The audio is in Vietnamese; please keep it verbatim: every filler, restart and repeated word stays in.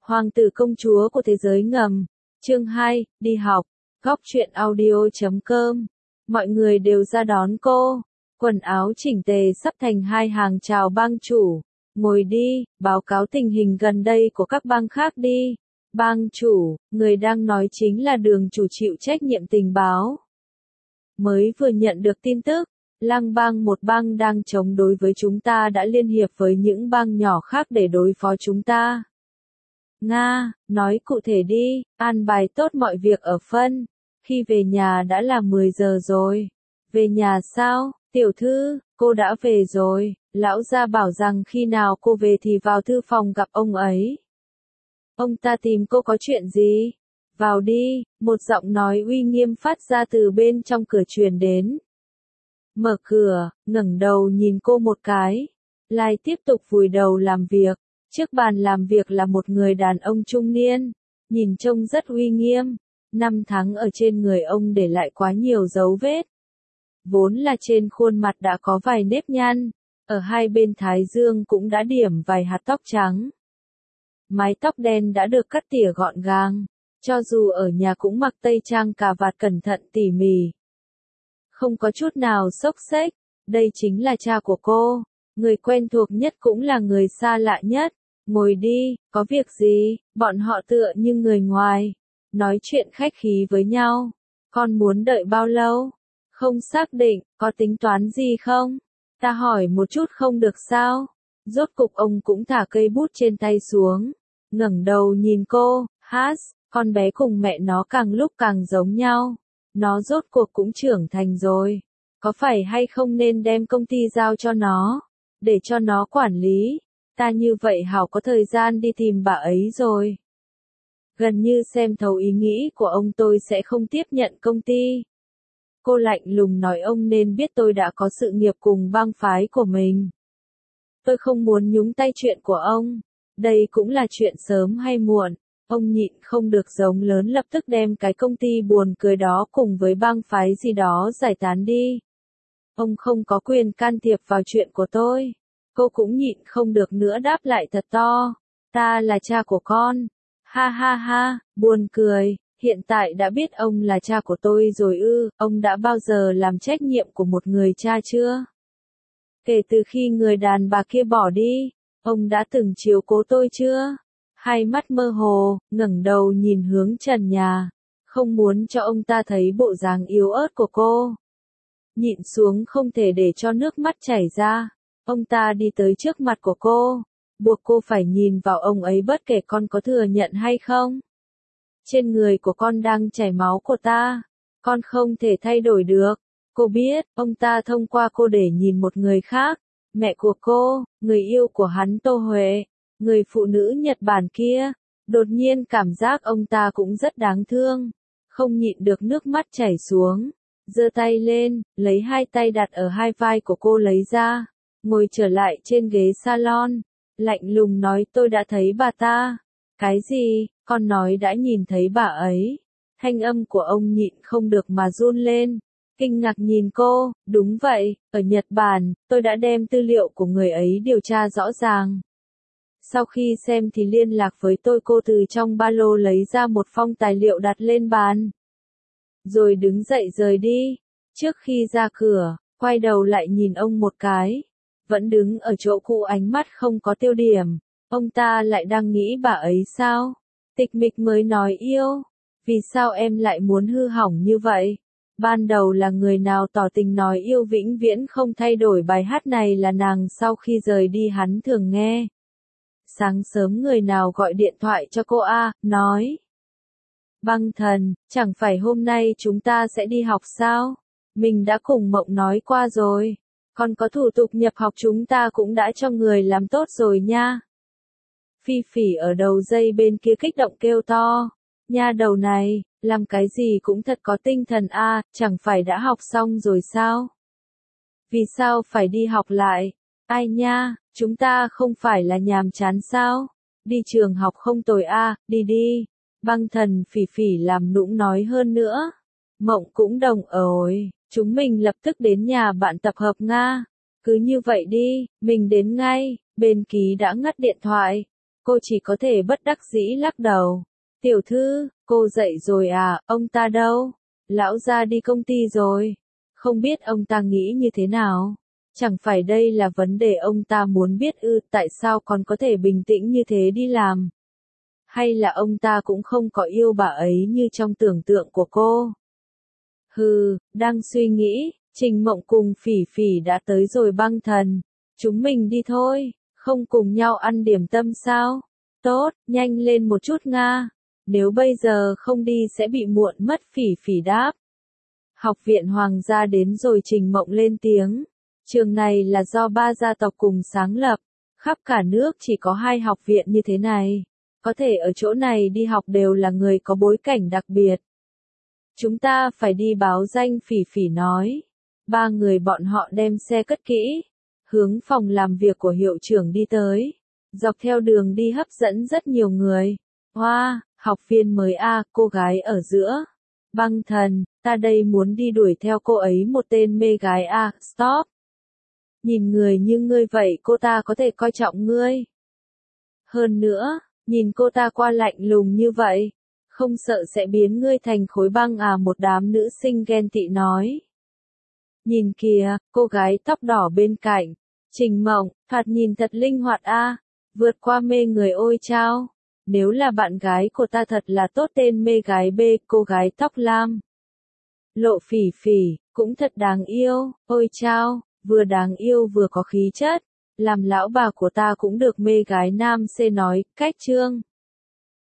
Hoàng tử công chúa của thế giới ngầm. Chương hai, đi học. Góc truyện audio chấm com. Mọi người đều ra đón cô. Quần áo chỉnh tề sắp thành hai hàng chào bang chủ. Ngồi đi, báo cáo tình hình gần đây của các bang khác đi. Bang chủ, người đang nói chính là Đường chủ chịu trách nhiệm tình báo. Mới vừa nhận được tin tức, Lang bang, một bang đang chống đối với chúng ta, đã liên hiệp với những bang nhỏ khác để đối phó chúng ta. Nga, nói cụ thể đi, an bài tốt mọi việc ở phân. Khi về nhà đã là mười giờ rồi. Về nhà sao, tiểu thư, cô đã về rồi, lão gia bảo rằng khi nào cô về thì vào thư phòng gặp ông ấy. Ông ta tìm cô có chuyện gì? Vào đi, một giọng nói uy nghiêm phát ra từ bên trong cửa truyền đến. Mở cửa, ngẩng đầu nhìn cô một cái. Lai tiếp tục vùi đầu làm việc. Trước bàn làm việc là một người đàn ông trung niên, nhìn trông rất uy nghiêm. Năm tháng ở trên người ông để lại quá nhiều dấu vết. Vốn là trên khuôn mặt đã có vài nếp nhăn, ở hai bên thái dương cũng đã điểm vài hạt tóc trắng. Mái tóc đen đã được cắt tỉa gọn gàng, cho dù ở nhà cũng mặc tây trang cà vạt cẩn thận tỉ mỉ. Không có chút nào xốc xếch, đây chính là cha của cô, người quen thuộc nhất cũng là người xa lạ nhất. Ngồi đi, có việc gì? Bọn họ tựa như người ngoài, nói chuyện khách khí với nhau. Con muốn đợi bao lâu? Không xác định, có tính toán gì không? Ta hỏi một chút không được sao? Rốt cục ông cũng thả cây bút trên tay xuống, ngẩng đầu nhìn cô. Hát, con bé cùng mẹ nó càng lúc càng giống nhau. Nó rốt cuộc cũng trưởng thành rồi. Có phải hay không nên đem công ty giao cho nó, để cho nó quản lý? Ta như vậy hảo có thời gian đi tìm bà ấy rồi. Gần như xem thấu ý nghĩ của ông, tôi sẽ không tiếp nhận công ty. Cô lạnh lùng nói, ông nên biết tôi đã có sự nghiệp cùng bang phái của mình. Tôi không muốn nhúng tay chuyện của ông. Đây cũng là chuyện sớm hay muộn. Ông nhịn không được giống lớn, lập tức đem cái công ty buồn cười đó cùng với bang phái gì đó giải tán đi. Ông không có quyền can thiệp vào chuyện của tôi. Cô cũng nhịn không được nữa đáp lại thật to. Ta là cha của con. Ha ha ha, buồn cười. Hiện tại đã biết ông là cha của tôi rồi ư? Ông đã bao giờ làm trách nhiệm của một người cha chưa? Kể từ khi người đàn bà kia bỏ đi, ông đã từng chiếu cố tôi chưa? Hai mắt mơ hồ, ngẩng đầu nhìn hướng trần nhà, không muốn cho ông ta thấy bộ dáng yếu ớt của cô. Nhịn xuống không thể để cho nước mắt chảy ra. Ông ta đi tới trước mặt của cô, buộc cô phải nhìn vào ông ấy bất kể con có thừa nhận hay không. Trên người của con đang chảy máu của ta, con không thể thay đổi được. Cô biết, ông ta thông qua cô để nhìn một người khác, mẹ của cô, người yêu của hắn Tô Huệ, người phụ nữ Nhật Bản kia. Đột nhiên cảm giác ông ta cũng rất đáng thương, không nhịn được nước mắt chảy xuống, giơ tay lên, lấy hai tay đặt ở hai vai của cô lấy ra, ngồi trở lại trên ghế salon, lạnh lùng nói, tôi đã thấy bà ta. Cái gì? Con nói đã nhìn thấy bà ấy. Thanh âm của ông nhịn không được mà run lên, kinh ngạc nhìn cô. Đúng vậy, ở Nhật Bản, tôi đã đem tư liệu của người ấy điều tra rõ ràng. Sau khi xem thì liên lạc với tôi, cô từ trong ba lô lấy ra một phong tài liệu đặt lên bàn, rồi đứng dậy rời đi. Trước khi ra cửa, quay đầu lại nhìn ông một cái, vẫn đứng ở chỗ cũ, ánh mắt không có tiêu điểm. Ông ta lại đang nghĩ bà ấy sao? Tịch Mịch mới nói yêu. Vì sao em lại muốn hư hỏng như vậy? Ban đầu là người nào tỏ tình nói yêu vĩnh viễn không thay đổi, bài hát này là nàng sau khi rời đi hắn thường nghe. Sáng sớm người nào gọi điện thoại cho cô a, à, nói. Băng thần, chẳng phải hôm nay chúng ta sẽ đi học sao? Mình đã cùng Mộng nói qua rồi. Còn có thủ tục nhập học chúng ta cũng đã cho người làm tốt rồi nha. Phi Phỉ ở đầu dây bên kia kích động kêu to. Nha đầu này, làm cái gì cũng thật có tinh thần a, à, chẳng phải đã học xong rồi sao? Vì sao phải đi học lại? Ai nha, chúng ta không phải là nhàm chán sao? Đi trường học không tồi a, à, đi đi. Băng thần Phỉ Phỉ làm nũng nói hơn nữa. Mộng cũng đồng ổi, chúng mình lập tức đến nhà bạn tập hợp Nga. Cứ như vậy đi, mình đến ngay. Bên ký đã ngắt điện thoại. Cô chỉ có thể bất đắc dĩ lắc đầu. Tiểu thư, cô dậy rồi à, ông ta đâu? Lão gia đi công ty rồi. Không biết ông ta nghĩ như thế nào? Chẳng phải đây là vấn đề ông ta muốn biết ư, tại sao còn có thể bình tĩnh như thế đi làm? Hay là ông ta cũng không có yêu bà ấy như trong tưởng tượng của cô? Hừ, đang suy nghĩ, Trình Mộng cùng Phỉ Phỉ đã tới rồi Băng Thần. Chúng mình đi thôi, không cùng nhau ăn điểm tâm sao? Tốt, nhanh lên một chút Nga. Nếu bây giờ không đi sẽ bị muộn mất, Phỉ Phỉ đáp. Học viện Hoàng gia đến rồi, Trình Mộng lên tiếng. Trường này là do ba gia tộc cùng sáng lập. Khắp cả nước chỉ có hai học viện như thế này. Có thể ở chỗ này đi học đều là người có bối cảnh đặc biệt. Chúng ta phải đi báo danh, Phỉ Phỉ nói. Ba người bọn họ đem xe cất kỹ, hướng phòng làm việc của hiệu trưởng đi tới. Dọc theo đường đi hấp dẫn rất nhiều người. Hoa, wow, học viên mới a, à, cô gái ở giữa. Băng Thần, ta đây muốn đi đuổi theo cô ấy, một tên mê gái a, à, stop. Nhìn người như ngươi vậy cô ta có thể coi trọng ngươi. Hơn nữa, nhìn cô ta qua lạnh lùng như vậy, không sợ sẽ biến ngươi thành khối băng à, một đám nữ sinh ghen tị nói. Nhìn kìa, cô gái tóc đỏ bên cạnh, Trình Mộng, thoạt nhìn thật linh hoạt a, à, vượt qua mê người ôi chao. Nếu là bạn gái của ta thật là tốt, tên mê gái B, cô gái tóc lam. Lộ Phỉ Phỉ, cũng thật đáng yêu, ôi chao, vừa đáng yêu vừa có khí chất. Làm lão bà của ta cũng được, mê gái nam C nói, cách chương.